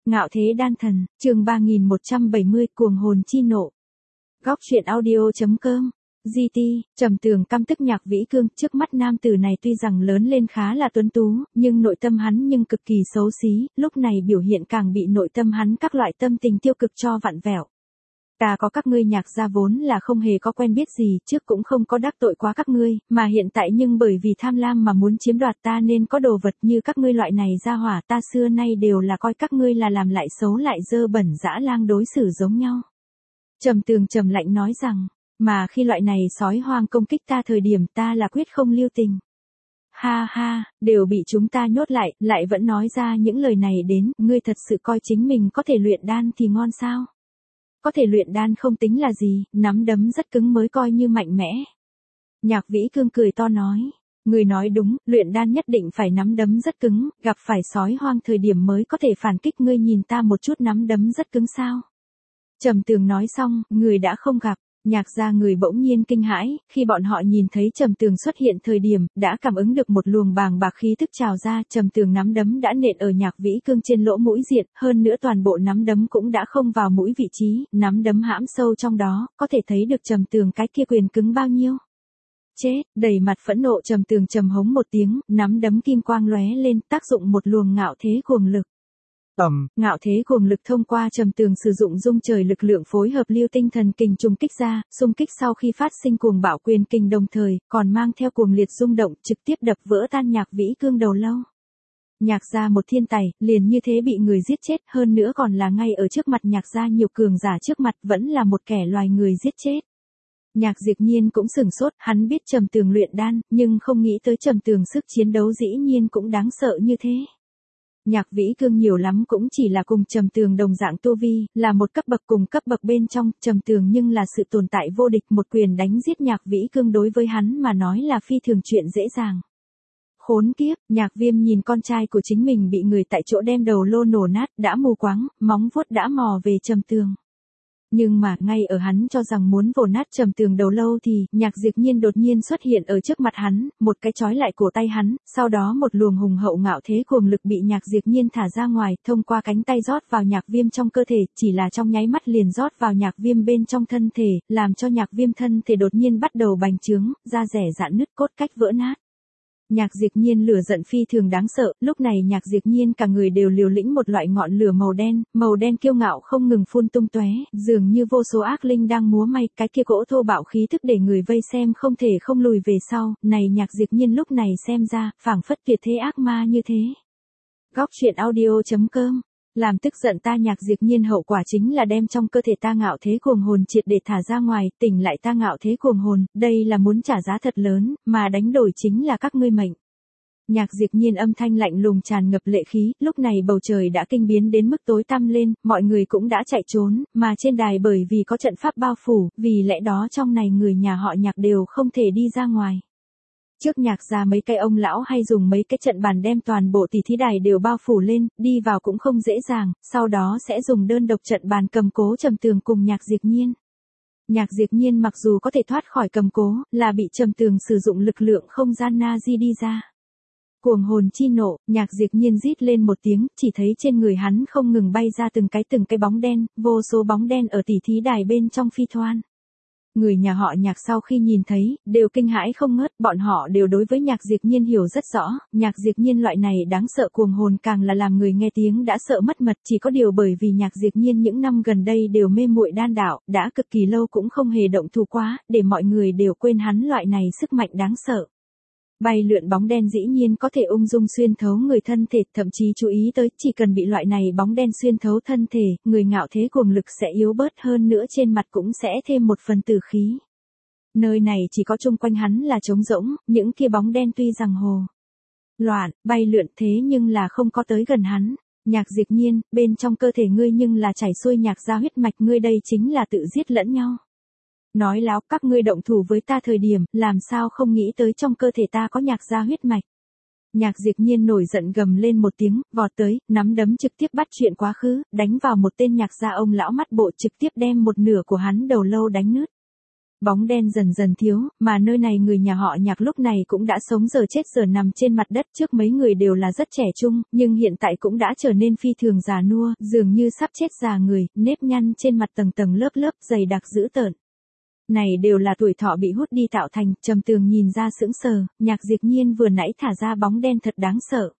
Ngạo thế đan thần, chương 3170, cuồng hồn chi nộ. Góc truyện audio.com. GT, Trầm Tường căm tức Nhạc Vĩ Cương, trước mắt nam tử này tuy rằng lớn lên khá là tuấn tú, nhưng nội tâm hắn nhưng cực kỳ xấu xí, lúc này biểu hiện càng bị nội tâm hắn các loại tâm tình tiêu cực cho vặn vẹo. Ta có các ngươi Nhạc gia vốn là không hề có quen biết gì, trước cũng không có đắc tội quá các ngươi, mà hiện tại nhưng bởi vì tham lam mà muốn chiếm đoạt ta nên có đồ vật như các ngươi loại này ra hỏa, ta xưa nay đều là coi các ngươi là làm lại xấu lại dơ bẩn dã lang đối xử giống nhau. Trầm Tường trầm lạnh nói rằng, mà khi loại này sói hoang công kích ta thời điểm ta là quyết không lưu tình. Ha ha, đều bị chúng ta nhốt lại vẫn nói ra những lời này đến, ngươi thật sự coi chính mình có thể luyện đan thì ngon sao? Có thể luyện đan không tính là gì, nắm đấm rất cứng mới coi như mạnh mẽ. Nhạc Vĩ Cương cười to nói, ngươi nói đúng, luyện đan nhất định phải nắm đấm rất cứng, gặp phải sói hoang thời điểm mới có thể phản kích, ngươi nhìn ta một chút nắm đấm rất cứng sao? Trầm Tường nói xong, người đã không gặp. Nhạc gia người bỗng nhiên kinh hãi, khi bọn họ nhìn thấy Trầm Tường xuất hiện thời điểm, đã cảm ứng được một luồng bàng bạc khí tức trào ra, Trầm Tường nắm đấm đã nện ở Nhạc Vĩ Cương trên lỗ mũi diện, hơn nữa toàn bộ nắm đấm cũng đã không vào mũi vị trí, nắm đấm hãm sâu trong đó, có thể thấy được Trầm Tường cái kia quyền cứng bao nhiêu. Chết, đầy mặt phẫn nộ Trầm Tường trầm hống một tiếng, nắm đấm kim quang lóe lên, tác dụng một luồng ngạo thế cuồng lực. Ngạo thế cuồng lực thông qua Trầm Tường sử dụng dung trời lực lượng phối hợp lưu tinh thần kình trùng kích ra, xung kích sau khi phát sinh cuồng bạo quyền kình đồng thời, còn mang theo cuồng liệt rung động, trực tiếp đập vỡ tan Nhạc Vĩ Cương đầu lâu. Nhạc gia một thiên tài, liền như thế bị người giết chết, hơn nữa còn là ngay ở trước mặt Nhạc gia nhiều cường giả trước mặt, vẫn là một kẻ loài người giết chết. Nhạc Diệp Nhiên cũng sửng sốt, hắn biết Trầm Tường luyện đan, nhưng không nghĩ tới Trầm Tường sức chiến đấu dĩ nhiên cũng đáng sợ như thế. Nhạc Vĩ Cương nhiều lắm cũng chỉ là cùng Trầm Tường đồng dạng tu vi, là một cấp bậc cùng cấp bậc bên trong, Trầm Tường nhưng là sự tồn tại vô địch, một quyền đánh giết Nhạc Vĩ Cương đối với hắn mà nói là phi thường chuyện dễ dàng. Khốn kiếp, Nhạc Viêm nhìn con trai của chính mình bị người tại chỗ đem đầu lô nổ nát, đã mù quáng, móng vuốt đã mò về Trầm Tường. Nhưng mà, ngay ở hắn cho rằng muốn vồ nát Trầm Tường đầu lâu thì, Nhạc Diệp Nhiên đột nhiên xuất hiện ở trước mặt hắn, một cái chói lại cổ tay hắn, sau đó một luồng hùng hậu ngạo thế cuồng lực bị Nhạc Diệp Nhiên thả ra ngoài, thông qua cánh tay rót vào Nhạc Viêm trong cơ thể, chỉ là trong nháy mắt liền rót vào Nhạc Viêm bên trong thân thể, làm cho Nhạc Viêm thân thể đột nhiên bắt đầu bành trướng, da rẻ rạn nứt, cốt cách vỡ nát. Nhạc Diệp Nhiên lửa giận phi thường đáng sợ, lúc này Nhạc Diệp Nhiên cả người đều liều lĩnh một loại ngọn lửa màu đen kiêu ngạo không ngừng phun tung tóe, dường như vô số ác linh đang múa may, cái kia cỗ thô bạo khí tức để người vây xem không thể không lùi về sau, này Nhạc Diệp Nhiên lúc này xem ra, phảng phất tuyệt thế ác ma như thế. Góc truyện audio.com. Làm tức giận ta Nhạc Diệp Nhiên hậu quả chính là đem trong cơ thể ta ngạo thế cuồng hồn triệt để thả ra ngoài, tỉnh lại ta ngạo thế cuồng hồn, đây là muốn trả giá thật lớn, mà đánh đổi chính là các ngươi mệnh. Nhạc Diệp Nhiên âm thanh lạnh lùng tràn ngập lệ khí, lúc này bầu trời đã kinh biến đến mức tối tăm lên, mọi người cũng đã chạy trốn, mà trên đài bởi vì có trận pháp bao phủ, vì lẽ đó trong này người nhà họ Nhạc đều không thể đi ra ngoài. Trước Nhạc gia mấy cái ông lão hay dùng mấy cái trận bàn đem toàn bộ tỷ thí đài đều bao phủ lên, đi vào cũng không dễ dàng, sau đó sẽ dùng đơn độc trận bàn cầm cố Trầm Tường cùng Nhạc Diệp Nhiên. Nhạc Diệp Nhiên mặc dù có thể thoát khỏi cầm cố, là bị Trầm Tường sử dụng lực lượng không gian Nazi đi ra. Cuồng hồn chi nộ, Nhạc Diệp Nhiên rít lên một tiếng, chỉ thấy trên người hắn không ngừng bay ra từng cái bóng đen, vô số bóng đen ở tỷ thí đài bên trong phi thoan. Người nhà họ Nhạc sau khi nhìn thấy, đều kinh hãi không ngớt, bọn họ đều đối với Nhạc Diệp Nhiên hiểu rất rõ, Nhạc Diệp Nhiên loại này đáng sợ cuồng hồn càng là làm người nghe tiếng đã sợ mất mật, chỉ có điều bởi vì Nhạc Diệp Nhiên những năm gần đây đều mê muội đan đạo, đã cực kỳ lâu cũng không hề động thủ quá, để mọi người đều quên hắn loại này sức mạnh đáng sợ. Bay lượn bóng đen dĩ nhiên có thể ung dung xuyên thấu người thân thể, thậm chí chú ý tới, chỉ cần bị loại này bóng đen xuyên thấu thân thể, người ngạo thế cuồng lực sẽ yếu bớt hơn nữa trên mặt cũng sẽ thêm một phần tử khí. Nơi này chỉ có chung quanh hắn là trống rỗng, những kia bóng đen tuy rằng hồ loạn, bay lượn thế nhưng là không có tới gần hắn. Nhạc Diệp Nhiên, bên trong cơ thể ngươi nhưng là chảy xuôi Nhạc gia huyết mạch, ngươi đây chính là tự giết lẫn nhau. Nói láo, các ngươi động thủ với ta thời điểm, làm sao không nghĩ tới trong cơ thể ta có Nhạc gia huyết mạch. Nhạc Diệp Nhiên nổi giận gầm lên một tiếng, vọt tới, nắm đấm trực tiếp bắt chuyện quá khứ, đánh vào một tên Nhạc gia ông lão mắt bộ trực tiếp đem một nửa của hắn đầu lâu đánh nứt. Bóng đen dần dần thiếu, mà nơi này người nhà họ Nhạc lúc này cũng đã sống giờ chết giờ nằm trên mặt đất, trước mấy người đều là rất trẻ trung, nhưng hiện tại cũng đã trở nên phi thường già nua, dường như sắp chết già người, nếp nhăn trên mặt tầng tầng lớp lớp dày đặc dữ tợn. Này đều là tuổi thọ bị hút đi tạo thành, Trầm Tường nhìn ra sững sờ, Nhạc Diệp Nhiên vừa nãy thả ra bóng đen thật đáng sợ.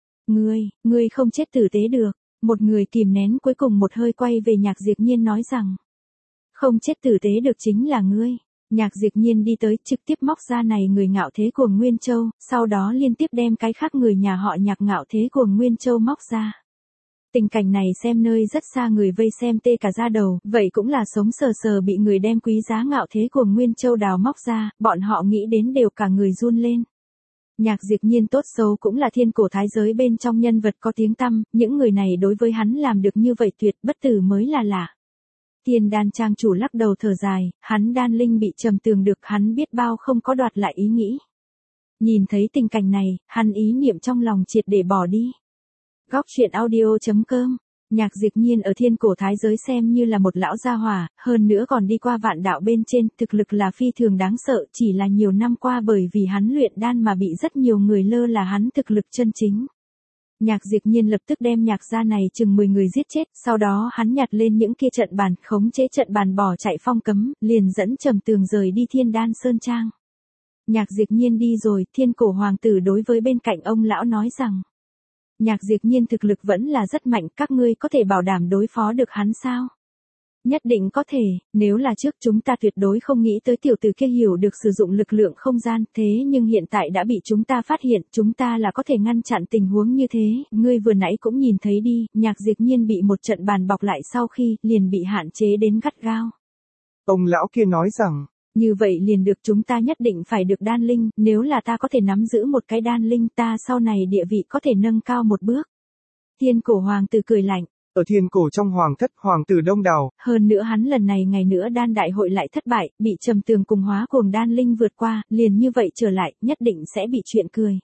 Ngươi không chết tử tế được. Một người kìm nén cuối cùng một hơi quay về Nhạc Diệp Nhiên nói rằng. Không chết tử tế được chính là ngươi. Nhạc Diệp Nhiên đi tới trực tiếp móc ra này người Ngạo Thế Cuồng Nguyên Châu, sau đó liên tiếp đem cái khác người nhà họ Nhạc Ngạo Thế Cuồng Nguyên Châu móc ra. Tình cảnh này xem nơi rất xa người vây xem tê cả da đầu, vậy cũng là sống sờ sờ bị người đem quý giá Ngạo Thế Cuồng Nguyên Châu đào móc ra, bọn họ nghĩ đến đều cả người run lên. Nhạc Diệp Nhiên tốt xấu cũng là thiên cổ thái giới bên trong nhân vật có tiếng tăm, những người này đối với hắn làm được như vậy tuyệt bất tử mới là lạ. Tiên đan trang chủ lắc đầu thở dài, hắn đan linh bị Trầm Tường được, hắn biết bao không có đoạt lại ý nghĩ. Nhìn thấy tình cảnh này, hắn ý niệm trong lòng triệt để bỏ đi. Góc truyện audio.com. Nhạc Diệp Nhiên ở thiên cổ thái giới xem như là một lão gia hỏa, hơn nữa còn đi qua vạn đạo bên trên, thực lực là phi thường đáng sợ, chỉ là nhiều năm qua bởi vì hắn luyện đan mà bị rất nhiều người lơ là hắn thực lực chân chính. Nhạc Diệp Nhiên lập tức đem Nhạc gia này chừng 10 người giết chết, sau đó hắn nhặt lên những kia trận bàn, khống chế trận bàn bỏ chạy phong cấm, liền dẫn Trầm Tường rời đi Thiên Đan Sơn Trang. Nhạc Diệp Nhiên đi rồi, thiên cổ hoàng tử đối với bên cạnh ông lão nói rằng. Nhạc Diệp Nhiên thực lực vẫn là rất mạnh, các ngươi có thể bảo đảm đối phó được hắn sao? Nhất định có thể, nếu là trước chúng ta tuyệt đối không nghĩ tới tiểu tử kia hiểu được sử dụng lực lượng không gian, thế nhưng hiện tại đã bị chúng ta phát hiện, chúng ta là có thể ngăn chặn tình huống như thế, ngươi vừa nãy cũng nhìn thấy đi, Nhạc Diệp Nhiên bị một trận bàn bọc lại sau khi, liền bị hạn chế đến gắt gao. Ông lão kia nói rằng, như vậy liền được, chúng ta nhất định phải được đan linh, nếu là ta có thể nắm giữ một cái đan linh ta sau này địa vị có thể nâng cao một bước. Thiên cổ hoàng tử cười lạnh. Ở thiên cổ trong hoàng thất, hoàng tử đông đảo. Hơn nữa hắn lần này ngày nữa đan đại hội lại thất bại, bị Trầm Tường cùng hóa cuồng đan linh vượt qua, liền như vậy trở lại, nhất định sẽ bị chuyện cười.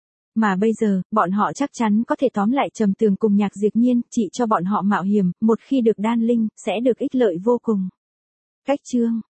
Mà bây giờ, bọn họ chắc chắn có thể tóm lại Trầm Tường cùng Nhạc Diệp Nhiên, chỉ cho bọn họ mạo hiểm, một khi được đan linh, sẽ được ích lợi vô cùng. Cách chương